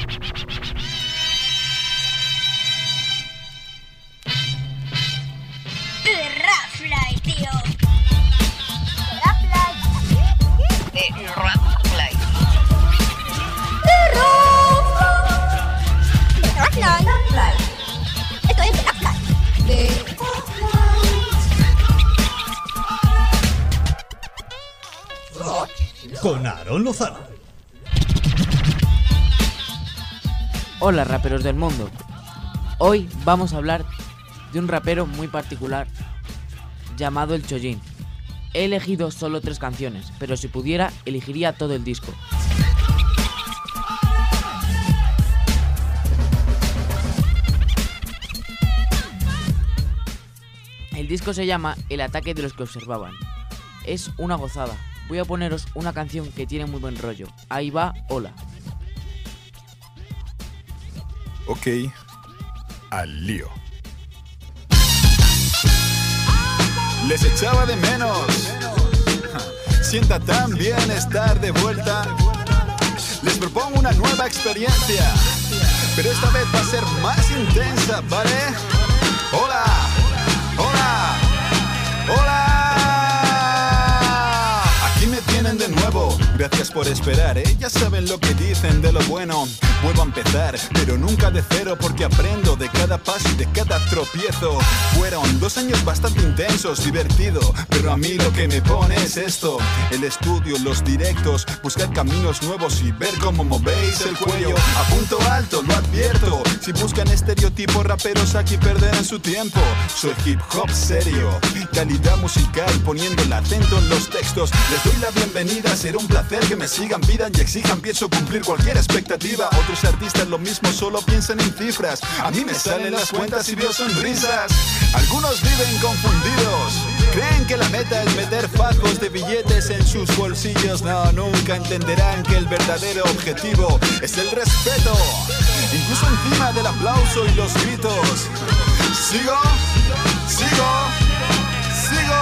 Rafly, tío. Esto es Rafly. Con Aarón Lozano. Hola raperos del mundo. Hoy vamos a hablar de un rapero muy particular llamado El Chollín. He elegido solo 3 canciones, pero si pudiera elegiría todo el disco. El disco se llama El ataque de los que observaban. Es una gozada. Voy a poneros una canción que tiene muy buen rollo. Ahí va, Hola. Ok, al lío. Les echaba de menos. Sienta tan bien estar de vuelta. Les propongo una nueva experiencia, pero esta vez va a ser más intensa, ¿vale? Hola, hola, hola. Aquí me tienen de nuevo. Gracias por esperar, ya saben lo que dicen de lo bueno. Vuelvo a empezar, pero nunca de cero, porque aprendo de cada paso y de cada tropiezo. Fueron 2 años bastante intensos, divertido, pero a mí lo que me pone es esto: el estudio, los directos, buscar caminos nuevos y ver cómo movéis el cuello. A punto alto, lo advierto, si buscan estereotipos raperos aquí perderán su tiempo. Soy hip hop serio, calidad musical, poniendo el acento en los textos. Les doy la bienvenida, será un placer que me sigan, pidan y exijan. Pienso cumplir cualquier expectativa. Otros artistas lo mismo, solo piensan en cifras. A mí me salen las cuentas y veo sonrisas. Algunos viven confundidos, creen que la meta es meter fajos de billetes en sus bolsillos. No, nunca entenderán que el verdadero objetivo es el respeto, incluso encima del aplauso y los gritos. Sigo, sigo, sigo.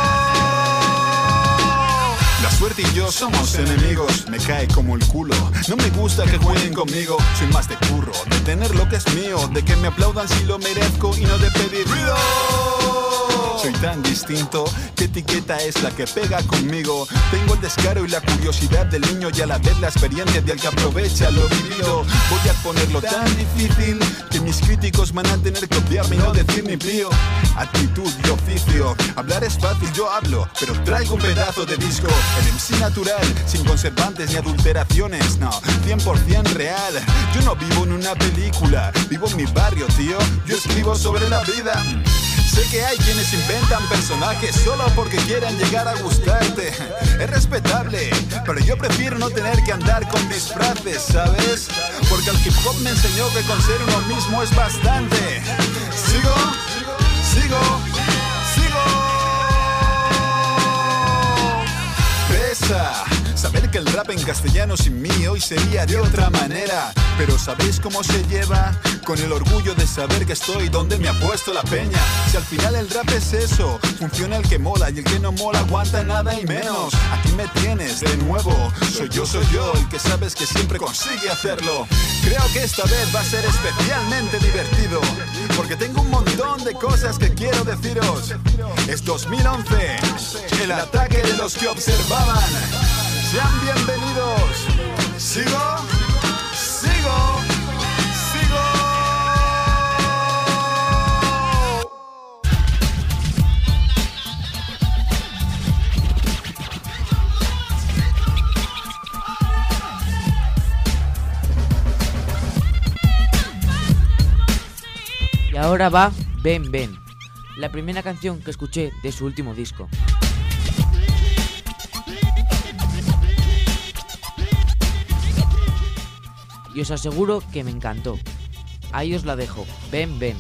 La suerte y yo somos enemigos, me cae como el culo. No me gusta que jueguen conmigo, soy más de curro, de tener lo que es mío, de que me aplaudan si lo merezco y no de pedir ruido. Soy tan distinto, ¿qué etiqueta es la que pega conmigo? Tengo el descaro y la curiosidad del niño y a la vez la experiencia del que aprovecha lo vivido. Voy a ponerlo tan difícil que mis críticos van a tener que odiarme y no decir ni pío. Actitud y oficio, hablar es fácil, yo hablo, pero traigo un pedazo de disco. El MC natural, sin conservantes ni adulteraciones, no, 100% real. Yo no vivo en una película, vivo en mi barrio, tío. Yo escribo sobre la vida. Sé que hay quienes inventan personajes solo porque quieran llegar a gustarte. Es respetable, pero yo prefiero no tener que andar con disfraces, ¿sabes? Porque el hip hop me enseñó que con ser uno mismo es bastante. Sigo, sigo, sigo. Pesa saber que el rap en castellano sin mí hoy sería de otra manera. Pero ¿sabéis cómo se lleva? Con el orgullo de saber que estoy donde me ha puesto la peña. Si al final el rap es eso, funciona el que mola y el que no mola aguanta nada y menos. Aquí me tienes de nuevo, soy yo, el que sabes que siempre consigue hacerlo. Creo que esta vez va a ser especialmente divertido, porque tengo un montón de cosas que quiero deciros. Es 2011, el ataque de los que observaban. Sean bienvenidos. Sigo, sigo, sigo. Y ahora va Ven Ven, la primera canción que escuché de su último disco. Y os aseguro que me encantó. Ahí os la dejo. Ven, ven.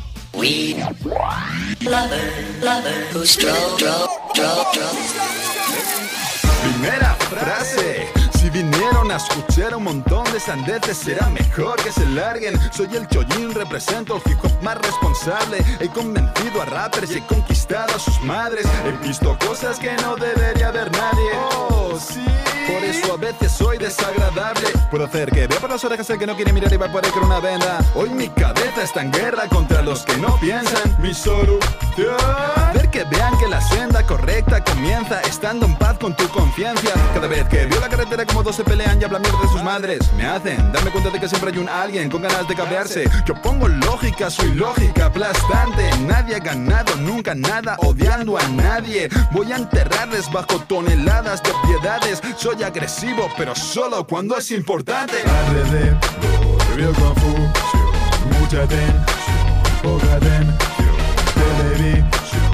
Primera frase. Si vinieron a escuchar un montón de sandeces, será mejor que se larguen. Soy el Chollín, represento el hip hop más responsable. He convencido a rappers y he conquistado a sus madres. He visto cosas que no debería ver nadie. Oh, sí. Por eso a veces soy desagradable. Puedo hacer que vea por las orejas el que no quiere mirar y va por ahí con una venda. Hoy mi cabeza está en guerra contra los que no piensan. Mi solución, ver que vean que la senda correcta comienza estando en paz con tu conciencia. Cada vez que veo la carretera como dos se pelean y hablan mierda de sus madres, me hacen darme cuenta de que siempre hay un alguien con ganas de cabrearse. Yo pongo lógica, soy lógica aplastante. Nadie ha ganado nunca nada odiando a nadie. Voy a enterrarles bajo toneladas de piedades. Soy agresivo pero solo cuando es importante. Alrededor veo confusión, mucha tensión, poca atención, televisión,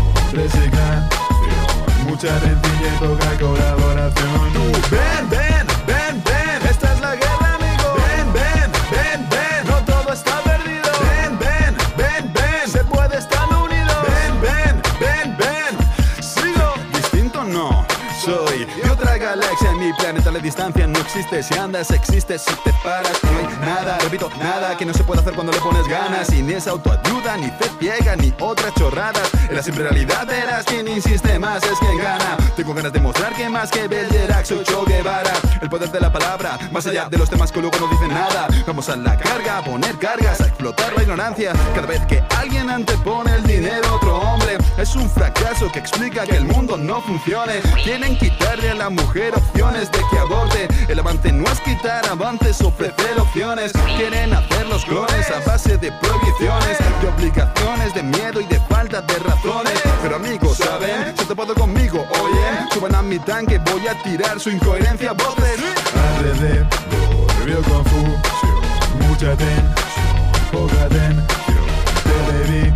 resignación, mucha rencilla y poca colaboración. Ven, ven, ven, ven, esta es la guerra, amigo. Ven, ven, ven, ven, no todo está perdido. Ven, ven, ven, ven, se puede estar unido. Ven, ven, ven, ven, sigo. Distinto no, soy de otra galaxia. En mi planeta la distancia no existe. Si andas existe, si te paras no hay nada. Repito, nada que no se puede hacer cuando le pones ganas. Y ni es autoayuda, ni fe ciega, ni otras chorradas. En la simple realidad verás quien insiste más es quien gana. Tengo ganas de mostrar que más que Bergerac soy Che Guevara. El poder de la palabra, más allá de los temas que luego no dicen nada. Vamos a la carga, a poner cargas, a explotar la ignorancia. Cada vez que alguien antepone el dinero a otro hombre, es un fracaso que explica que el mundo no funcione. Quieren quitarle a la mujer opciones de que aborte. El avance no es quitar avances, ofrecer opciones. Quieren hacer los clones a base de prohibiciones, de obligaciones, de miedo y de falta de razones. Pero amigos, ¿saben? Se topado conmigo, oye. Suban a mi tanque, voy a tirar su incoherencia a voces. Alrededor veo confusión, mucha tensión, poca atención, televisión,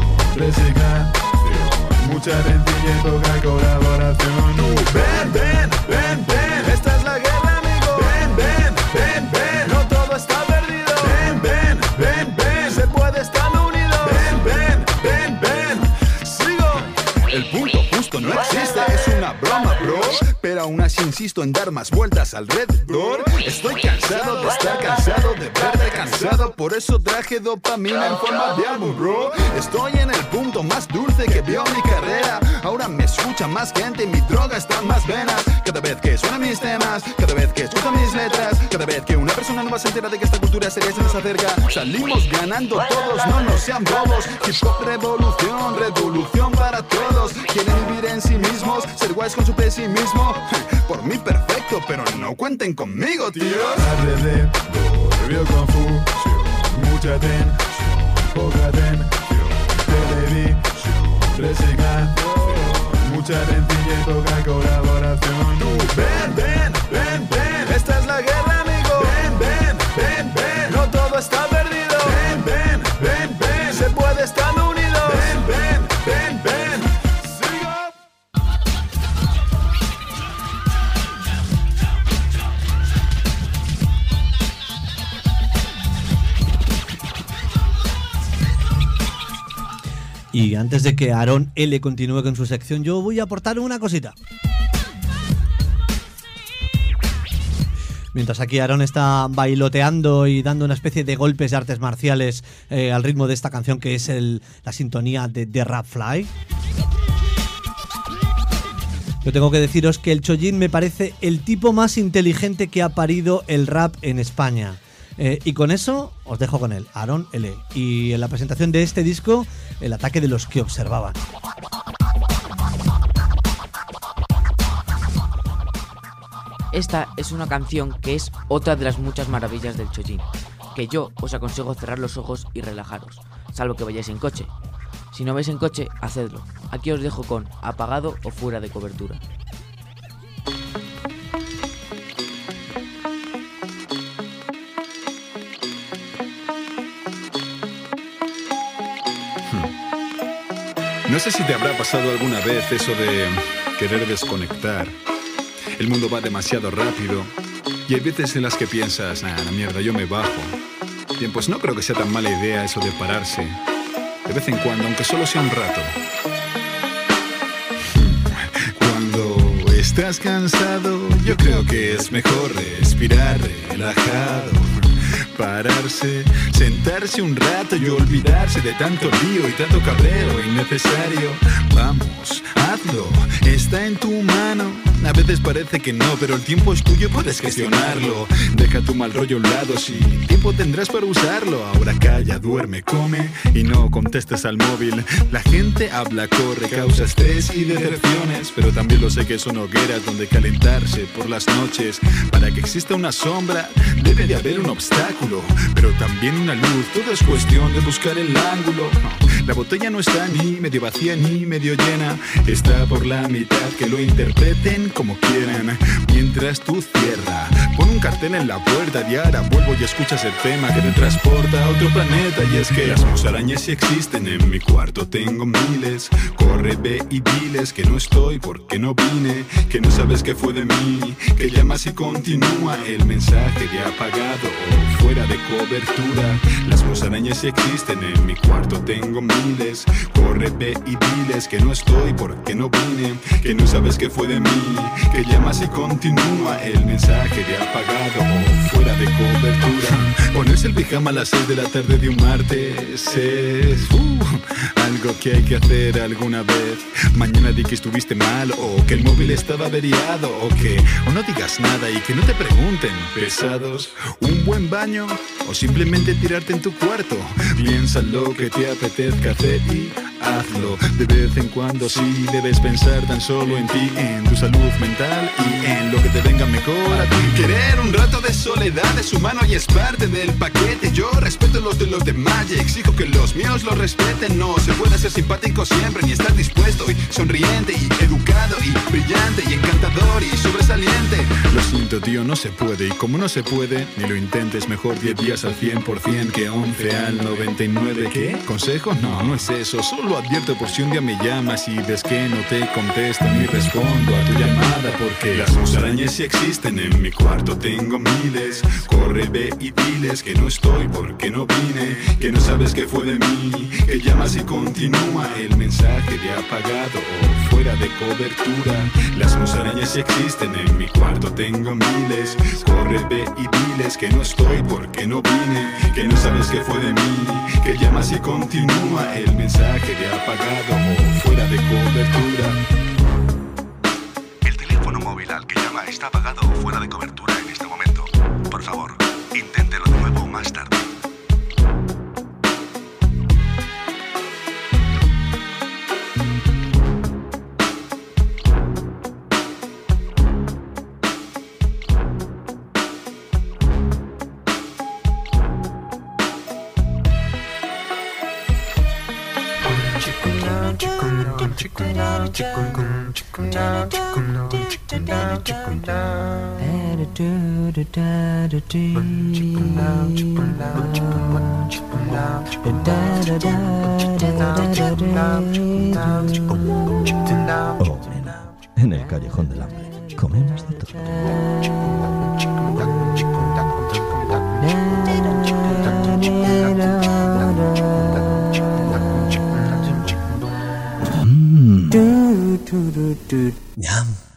resignación, mucha rencilla y poca colaboración. Ven, ven, ven, ven, esta es la guerra, amigo. Ven, ven, ven, ven, no todo está perdido. Ven, ven, ven, ven, se puede estar unido. Ven, ven, ven, ven, sigo. El punto justo no existe, es una broma, bro. Pero aún así insisto en dar más vueltas alrededor. Estoy cansado de estar cansado de verte cansado. Por eso traje dopamina en forma de álbum, bro. Estoy en el punto más dulce que vio mi carrera. Ahora me escucha más gente, mi droga está en más venas. Cada vez que suenan mis temas, cada vez que escucho mis letras, cada vez que una persona nueva se entera de que esta cultura seria se nos acerca, salimos ganando todos, no nos sean bobos. Hip hop revolución, revolución para todos. Quieren vivir en sí mismos, ser guays con su pesimismo. Por mí perfecto, pero no cuenten conmigo, tíos. Alrededor veo confusión, mucha tensión, poca atención, televisión, resignación, mucha rencilla y poca colaboración. Ven, ven, ven, ven, esta es la guerra, amigo. Ven, ven, ven, ven, no todo está perdido. Ven, ven, ven, ven, se puede estar unido. Ven, ven, ven, ven, sigo. Y antes de que Aarón L continúe con su sección, yo voy a aportar una cosita. Mientras aquí Aarón está bailoteando y dando una especie de golpes de artes marciales al ritmo de esta canción que es la sintonía de The Rap Fly, yo tengo que deciros que el Chojin me parece el tipo más inteligente que ha parido el rap en España. Y con eso os dejo con él, Aarón L. Y en la presentación de este disco, el ataque de los que observaban. Esta es una canción que es otra de las muchas maravillas del Chojin, que yo os aconsejo cerrar los ojos y relajaros, salvo que vayáis en coche. Si no vais en coche, hacedlo. Aquí os dejo con Apagado o Fuera de Cobertura. No sé si te habrá pasado alguna vez eso de querer desconectar. El mundo va demasiado rápido y hay veces en las que piensas, nah, la mierda, yo me bajo. Bien, pues no creo que sea tan mala idea eso de pararse de vez en cuando, aunque solo sea un rato. Cuando estás cansado, yo creo que es mejor respirar relajado. Pararse, sentarse un rato y olvidarse de tanto lío y tanto cabrero innecesario. Vamos a hazlo, está en tu mano. A veces parece que no, pero el tiempo es tuyo, puedes gestionarlo. Deja tu mal rollo a un lado, si tiempo tendrás para usarlo. Ahora calla, duerme, come y no contestes al móvil. La gente habla, corre, causa estrés y decepciones, pero también lo sé que son hogueras donde calentarse por las noches. Para que exista una sombra debe de haber un obstáculo, pero también una luz. Todo es cuestión de buscar el ángulo. La botella no está ni medio vacía ni medio llena, está por la mitad, que lo interpreten como quieran. Mientras tú cierra, pon un cartel en la puerta y ahora vuelvo y escuchas el tema que te transporta a otro planeta. Y es que las musarañas sí existen, en mi cuarto tengo miles. Corre, ve y diles que no estoy porque no vine, que no sabes qué fue de mí, que llamas y continúa el mensaje de apagado o fuera de cobertura. Las musarañas sí existen, en mi cuarto tengo miles. Corre, ve y diles que no estoy porque no vine, que no sabes qué fue de mí, que llamas y continúa el mensaje de apagado o fuera de cobertura. Ponerse el pijama a las 6 de la tarde de un martes es algo que hay que hacer alguna vez. Mañana di que estuviste mal, o que el móvil estaba averiado, o no digas nada y que no te pregunten. Pesados, un buen baño o simplemente tirarte en tu cuarto. Piensa lo que te apetezca hacer y hazlo. De vez en cuando sí debes pensar tan solo en ti, en tu salud mental y en lo que te venga mejor a ti. Querer un rato de soledad es humano y es parte del paquete. Yo respeto los de los demás y exijo que los míos lo respeten. No se puede ser simpático siempre ni estar dispuesto y sonriente y educado y brillante y encantador y sobresaliente. Lo siento tío, no se puede, y como no se puede, ni lo intentes. Mejor 10 días al 100% que 11 al 99. ¿Qué? ¿Consejo? No, no es eso. Solo advierto por si un día me llamas y ves que no te contesto ni respondo a tu llamada, porque las musarañas sí existen, en mi cuarto tengo miles. Corre, ve y diles que no estoy porque no vine, que no sabes qué fue de mí, que llamas y continúa el mensaje de apagado o fuera de cobertura. Las musarañas sí existen, en mi cuarto tengo miles. Corre, ve y diles que no estoy porque no vine, que no sabes qué fue de mí, que llamas y continúa el mensaje de apagado o fuera de cobertura. El teléfono móvil al que llama está apagado o fuera de cobertura en este momento. Por favor, inténtelo de nuevo más tarde. Oh, nena, en el callejón del hambre comemos de todo. Ñam.